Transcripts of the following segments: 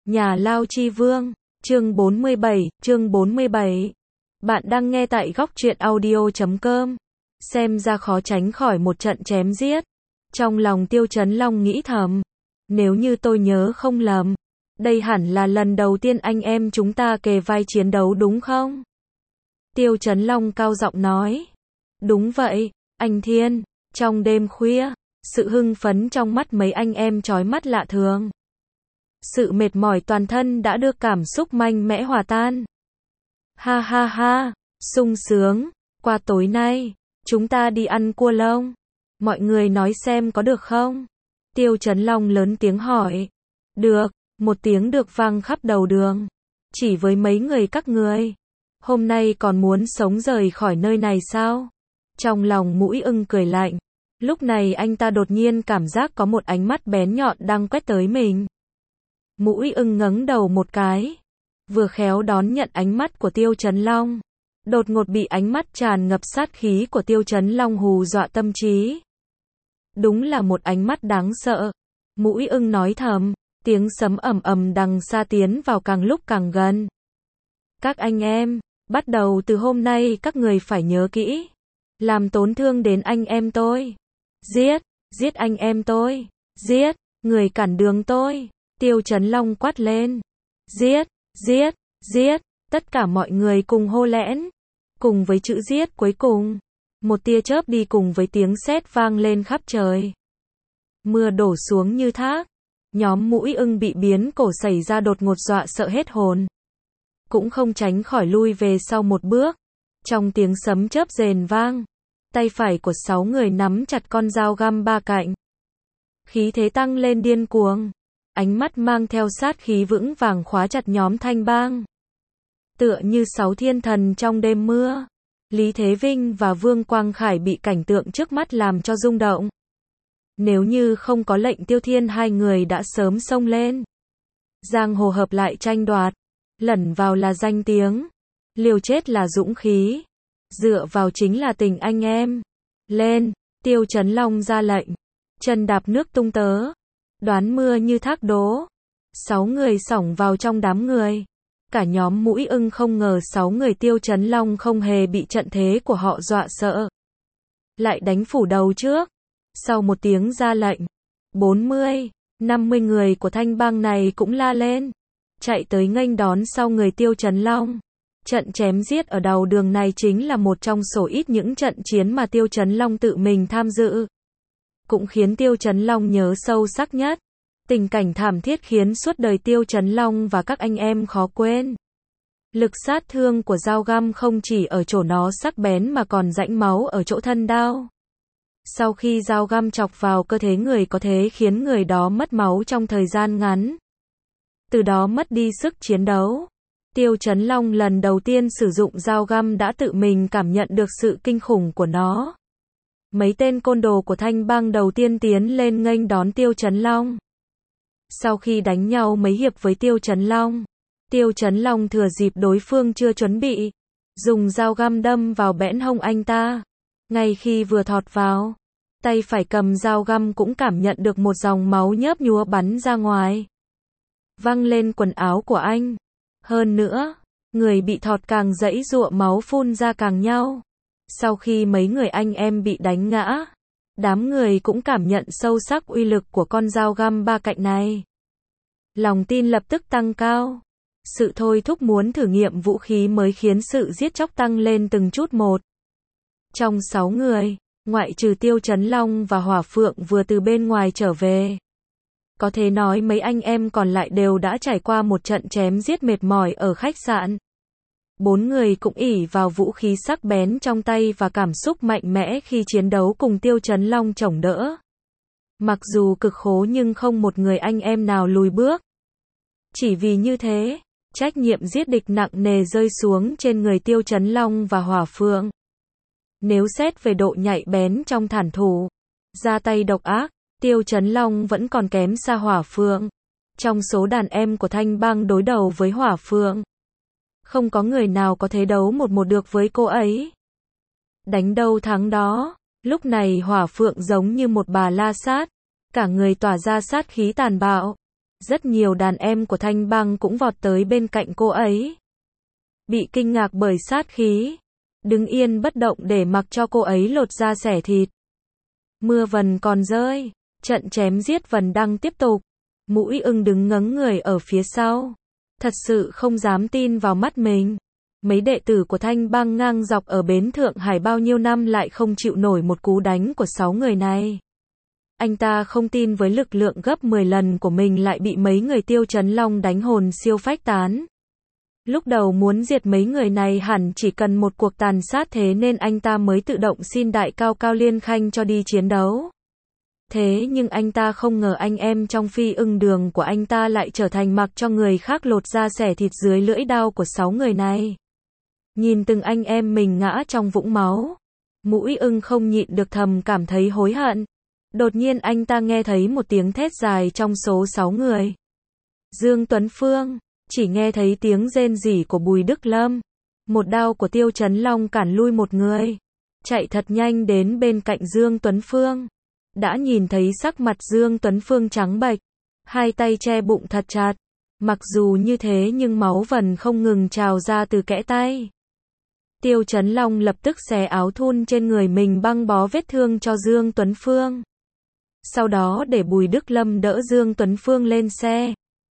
Nhà Lao Chi Vương, chương 47. Bạn đang nghe tại góc truyện audio.com. Xem ra khó tránh khỏi một trận chém giết. Trong lòng Tiêu Chấn Long nghĩ thầm, nếu như tôi nhớ không lầm, đây hẳn là lần đầu tiên anh em chúng ta kề vai chiến đấu đúng không? Tiêu Chấn Long cao giọng nói. Đúng vậy, anh Thiên. Trong đêm khuya, sự hưng phấn trong mắt mấy anh em chói mắt lạ thường. Sự mệt mỏi toàn thân đã được cảm xúc mạnh mẽ hòa tan. Ha ha ha, sung sướng, qua tối nay, chúng ta đi ăn cua lông. Mọi người nói xem có được không? Tiêu Chấn Long lớn tiếng hỏi. Được, một tiếng được vang khắp đầu đường. Chỉ với mấy người các người, hôm nay còn muốn sống rời khỏi nơi này sao? Trong lòng Mũi Ưng cười lạnh. Lúc này anh ta đột nhiên cảm giác có một ánh mắt bén nhọn đang quét tới mình. Mũi Ưng ngẩng đầu một cái, vừa khéo đón nhận ánh mắt của Tiêu Chấn Long. Đột ngột bị ánh mắt tràn ngập sát khí của Tiêu Chấn Long hù dọa tâm trí. Đúng là một ánh mắt đáng sợ. Mũi Ưng nói thầm, tiếng sấm ầm ầm đằng xa tiến vào càng lúc càng gần. Các anh em, bắt đầu từ hôm nay các người phải nhớ kỹ. Làm tổn thương đến anh em tôi. Giết anh em tôi. Giết, người cản đường tôi. Tiêu Chấn Long quát lên. Giết, tất cả mọi người cùng hô lẽn. Cùng với chữ giết cuối cùng, một tia chớp đi cùng với tiếng sét vang lên khắp trời. Mưa đổ xuống như thác. Nhóm Mũi Ưng bị biến cổ xảy ra đột ngột dọa sợ hết hồn. Cũng không tránh khỏi lui về sau một bước. Trong tiếng sấm chớp rền vang, tay phải của 6 người nắm chặt con dao găm ba cạnh. Khí thế tăng lên điên cuồng. Ánh mắt mang theo sát khí vững vàng khóa chặt nhóm Thanh Bang. Tựa như 6 thiên thần trong đêm mưa, Lý Thế Vinh và Vương Quang Khải bị cảnh tượng trước mắt làm cho rung động. Nếu như không có lệnh Tiêu Thiên, hai người đã sớm xông lên. Giang hồ hợp lại tranh đoạt, lẩn vào là danh tiếng, liều chết là dũng khí, dựa vào chính là tình anh em. Lên, Tiêu Chấn Long ra lệnh, chân đạp nước tung tớ, đoán mưa như thác đố. 6 người xổng vào trong đám người. Cả nhóm Mũi Ưng không ngờ 6 người Tiêu Chấn Long không hề bị trận thế của họ dọa sợ. Lại đánh phủ đầu trước. Sau một tiếng ra lệnh, 40, 50 người của Thanh Bang này cũng la lên, chạy tới nghênh đón sau người Tiêu Chấn Long. Trận chém giết ở đầu đường này chính là một trong số ít những trận chiến mà Tiêu Chấn Long tự mình tham dự. Cũng khiến Tiêu Chấn Long nhớ sâu sắc nhất. Tình cảnh thảm thiết khiến suốt đời Tiêu Chấn Long và các anh em khó quên. Lực sát thương của dao găm không chỉ ở chỗ nó sắc bén mà còn rãnh máu ở chỗ thân đao. Sau khi dao găm chọc vào cơ thể người có thể khiến người đó mất máu trong thời gian ngắn. Từ đó mất đi sức chiến đấu. Tiêu Chấn Long lần đầu tiên sử dụng dao găm đã tự mình cảm nhận được sự kinh khủng của nó. Mấy tên côn đồ của Thanh Bang đầu tiên tiến lên nghênh đón Tiêu Chấn Long. Sau khi đánh nhau mấy hiệp với Tiêu Chấn Long, Tiêu Chấn Long thừa dịp đối phương chưa chuẩn bị, dùng dao găm đâm vào bẽn hông anh ta. Ngay khi vừa thọt vào, tay phải cầm dao găm cũng cảm nhận được một dòng máu nhớp nhúa bắn ra ngoài, văng lên quần áo của anh. Hơn nữa, người bị thọt càng giãy giụa, máu phun ra càng nhau. Sau khi mấy người anh em bị đánh ngã, đám người cũng cảm nhận sâu sắc uy lực của con dao găm ba cạnh này. Lòng tin lập tức tăng cao. Sự thôi thúc muốn thử nghiệm vũ khí mới khiến sự giết chóc tăng lên từng chút một. Trong 6 người, ngoại trừ Tiêu Chấn Long và Hỏa Phượng vừa từ bên ngoài trở về, có thể nói mấy anh em còn lại đều đã trải qua một trận chém giết mệt mỏi ở khách sạn. 4 người cũng ỷ vào vũ khí sắc bén trong tay và cảm xúc mạnh mẽ khi chiến đấu cùng Tiêu Chấn Long chổng đỡ. Mặc dù cực khổ nhưng không một người anh em nào lùi bước. Chỉ vì như thế, trách nhiệm giết địch nặng nề rơi xuống trên người Tiêu Chấn Long và Hỏa Phượng. Nếu xét về độ nhạy bén trong thản thủ, ra tay độc ác, Tiêu Chấn Long vẫn còn kém xa Hỏa Phượng. Trong số đàn em của Thanh Bang đối đầu với Hỏa Phượng, không có người nào có thể đấu một được với cô ấy. Đánh đâu thắng đó. Lúc này Hỏa Phượng giống như một bà la sát, cả người tỏa ra sát khí tàn bạo. Rất nhiều đàn em của Thanh Bang cũng vọt tới bên cạnh cô ấy. Bị kinh ngạc bởi sát khí, đứng yên bất động để mặc cho cô ấy lột da xẻ thịt. Mưa vần còn rơi, trận chém giết vẫn đang tiếp tục. Mũi Ưng đứng ngấn người ở phía sau, thật sự không dám tin vào mắt mình. Mấy đệ tử của Thanh Bang ngang dọc ở bến Thượng Hải bao nhiêu năm lại không chịu nổi một cú đánh của 6 người này. Anh ta không tin với lực lượng gấp 10 lần của mình lại bị mấy người Tiêu Chấn Long đánh hồn siêu phách tán. Lúc đầu muốn diệt mấy người này hẳn chỉ cần một cuộc tàn sát, thế nên anh ta mới tự động xin đại cao Cao Liên Khanh cho đi chiến đấu. Thế nhưng anh ta không ngờ anh em trong Phi Ưng Đường của anh ta lại trở thành mặc cho người khác lột da xẻ thịt dưới lưỡi đao của 6 người này. Nhìn từng anh em mình ngã trong vũng máu, Mũi Ưng không nhịn được thầm cảm thấy hối hận. Đột nhiên anh ta nghe thấy một tiếng thét dài trong số 6 người. Dương Tuấn Phương, chỉ nghe thấy tiếng rên rỉ của Bùi Đức Lâm. Một đao của Tiêu Chấn Long cản lui một người, chạy thật nhanh đến bên cạnh Dương Tuấn Phương. Đã nhìn thấy sắc mặt Dương Tuấn Phương trắng bệch, hai tay che bụng thật chặt. Mặc dù như thế nhưng máu vẫn không ngừng trào ra từ kẽ tay. Tiêu Chấn Long lập tức xé áo thun trên người mình băng bó vết thương cho Dương Tuấn Phương. Sau đó để Bùi Đức Lâm đỡ Dương Tuấn Phương lên xe.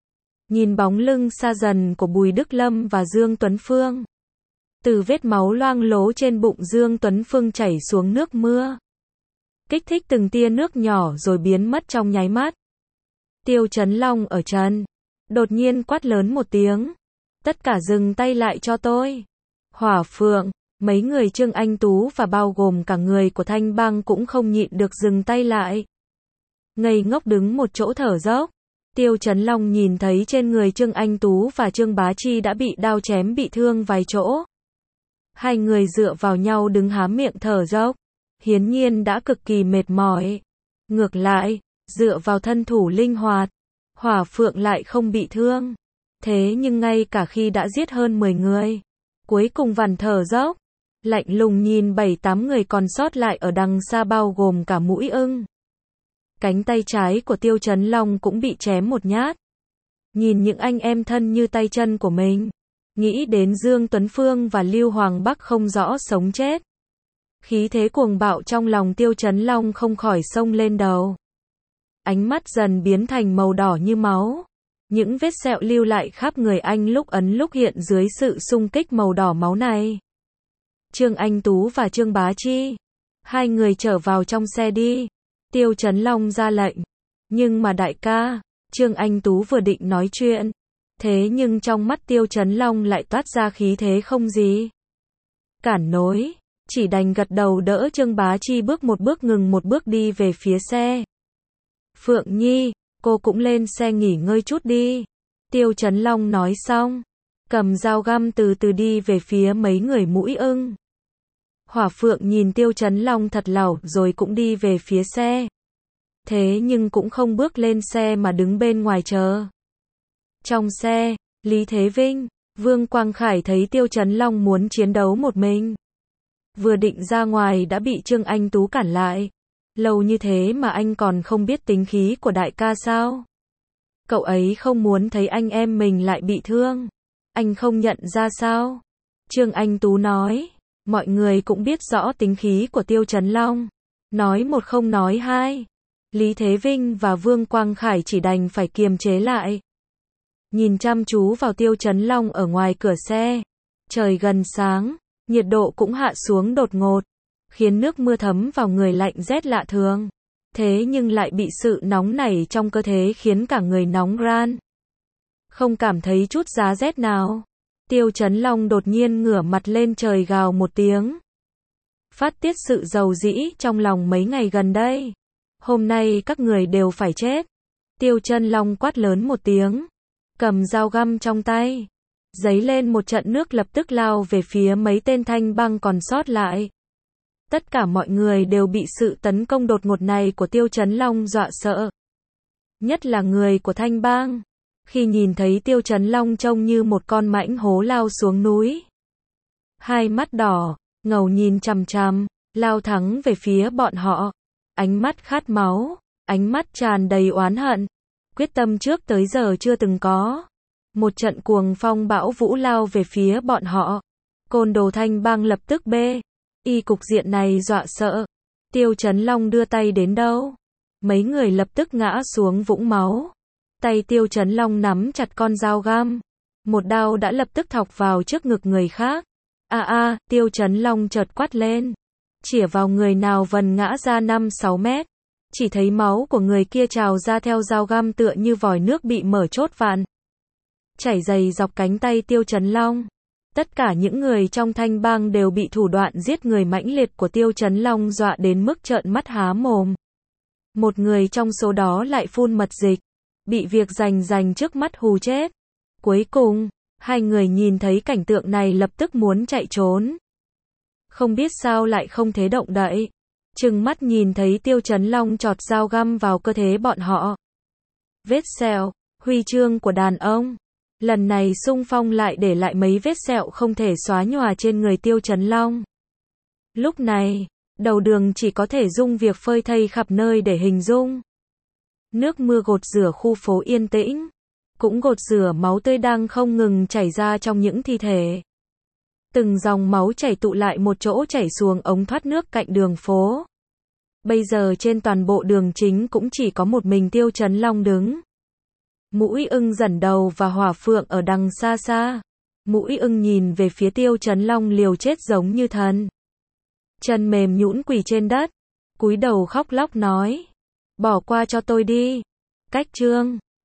Nhìn bóng lưng xa dần của Bùi Đức Lâm và Dương Tuấn Phương. Từ vết máu loang lố trên bụng Dương Tuấn Phương chảy xuống nước mưa. Kích thích từng tia nước nhỏ rồi biến mất trong nháy mắt. Tiêu Chấn Long ở trần, đột nhiên quát lớn một tiếng. Tất cả dừng tay lại cho tôi. Hỏa Phượng, mấy người Trương Anh Tú và bao gồm cả người của Thanh Bang cũng không nhịn được dừng tay lại. Ngây ngốc đứng một chỗ thở dốc. Tiêu Chấn Long nhìn thấy trên người Trương Anh Tú và Trương Bá Chi đã bị đao chém bị thương vài chỗ. Hai người dựa vào nhau đứng há miệng thở dốc. Hiển nhiên đã cực kỳ mệt mỏi. Ngược lại, dựa vào thân thủ linh hoạt, Hỏa Phượng lại không bị thương. Thế nhưng ngay cả khi đã giết hơn 10 người, cuối cùng vẫn thở dốc, lạnh lùng nhìn 7-8 người còn sót lại ở đằng xa bao gồm cả Mũi Ưng. Cánh tay trái của Tiêu Chấn Long cũng bị chém một nhát. Nhìn những anh em thân như tay chân của mình, nghĩ đến Dương Tuấn Phương và Lưu Hoàng Bắc không rõ sống chết. Khí thế cuồng bạo trong lòng Tiêu Chấn Long không khỏi xông lên đầu. Ánh mắt dần biến thành màu đỏ như máu. Những vết sẹo lưu lại khắp người anh lúc ấn lúc hiện dưới sự xung kích màu đỏ máu này. Trương Anh Tú và Trương Bá Chi, hai người trở vào trong xe đi. Tiêu Chấn Long ra lệnh. Nhưng mà đại ca, Trương Anh Tú vừa định nói chuyện. Thế nhưng trong mắt Tiêu Chấn Long lại toát ra khí thế không gì cản nối. Chỉ đành gật đầu đỡ Trương Bá Chi bước một bước ngừng một bước đi về phía xe. Phượng Nhi, cô cũng lên xe nghỉ ngơi chút đi. Tiêu Chấn Long nói xong, cầm dao găm từ từ đi về phía mấy người Mũi Ưng. Hỏa Phượng nhìn Tiêu Chấn Long thật lâu rồi cũng đi về phía xe. Thế nhưng cũng không bước lên xe mà đứng bên ngoài chờ. Trong xe, Lý Thế Vinh, Vương Quang Khải thấy Tiêu Chấn Long muốn chiến đấu một mình. Vừa định ra ngoài đã bị Trương Anh Tú cản lại. Lâu như thế mà anh còn không biết tính khí của đại ca sao? Cậu ấy không muốn thấy anh em mình lại bị thương. Anh không nhận ra sao? Trương Anh Tú nói. Mọi người cũng biết rõ tính khí của Tiêu Chấn Long. Nói một không nói hai. Lý Thế Vinh và Vương Quang Khải chỉ đành phải kiềm chế lại. Nhìn chăm chú vào Tiêu Chấn Long ở ngoài cửa xe. Trời gần sáng, nhiệt độ cũng hạ xuống đột ngột, khiến nước mưa thấm vào người lạnh rét lạ thường. Thế nhưng lại bị sự nóng nảy trong cơ thể khiến cả người nóng ran. Không cảm thấy chút giá rét nào. Tiêu Chấn Long đột nhiên ngửa mặt lên trời gào một tiếng. Phát tiết sự dầu dĩ trong lòng mấy ngày gần đây. Hôm nay các người đều phải chết. Tiêu Chấn Long quát lớn một tiếng. Cầm dao găm trong tay. Giấy lên một trận nước lập tức lao về phía mấy tên Thanh Bang còn sót lại. Tất cả mọi người đều bị sự tấn công đột ngột này của Tiêu Chấn Long dọa sợ. Nhất là người của Thanh Bang. Khi nhìn thấy Tiêu Chấn Long trông như một con mãnh hổ lao xuống núi. Hai mắt đỏ, ngầu nhìn chằm chằm, lao thẳng về phía bọn họ. Ánh mắt khát máu, ánh mắt tràn đầy oán hận. quyết tâm trước tới giờ chưa từng có. Một trận cuồng phong bão vũ lao về phía bọn họ. Côn Đồ Thanh Bang lập tức bê. Y cục diện này dọa sợ. Tiêu Chấn Long đưa tay đến đâu? Mấy người lập tức ngã xuống vũng máu. Tay Tiêu Chấn Long nắm chặt con dao găm. Một đao đã lập tức thọc vào trước ngực người khác. Tiêu Chấn Long chợt quát lên. Chĩa vào người nào vần ngã ra 5-6 mét. Chỉ thấy máu của người kia trào ra theo dao găm tựa như vòi nước bị mở chốt vạn. Chảy dày dọc cánh tay Tiêu Chấn Long. Tất cả những người trong Thanh Bang đều bị thủ đoạn giết người mãnh liệt của Tiêu Chấn Long dọa đến mức trợn mắt há mồm. Một người trong số đó lại phun mật dịch. Bị việc rành trước mắt hù chết. Cuối cùng, hai người nhìn thấy cảnh tượng này lập tức muốn chạy trốn. Không biết sao lại không thể động đậy. Trừng mắt nhìn thấy Tiêu Chấn Long chọt dao găm vào cơ thể bọn họ. Vết sẹo, huy chương của đàn ông. Lần này xung phong lại để lại mấy vết sẹo không thể xóa nhòa trên người Tiêu Chấn Long. Lúc này, đầu đường chỉ có thể dùng việc phơi thây khắp nơi để hình dung. Nước mưa gột rửa khu phố yên tĩnh, cũng gột rửa máu tươi đang không ngừng chảy ra trong những thi thể. Từng dòng máu chảy tụ lại một chỗ chảy xuống ống thoát nước cạnh đường phố. Bây giờ trên toàn bộ đường chính cũng chỉ có một mình Tiêu Chấn Long đứng. Mũi Ưng dẫn đầu và Hỏa Phượng ở đằng xa xa. Mũi Ưng nhìn về phía Tiêu Chấn Long liều chết giống như thần. Chân mềm nhũn quỳ trên đất, cúi đầu khóc lóc nói. Bỏ qua cho tôi đi. Cách chương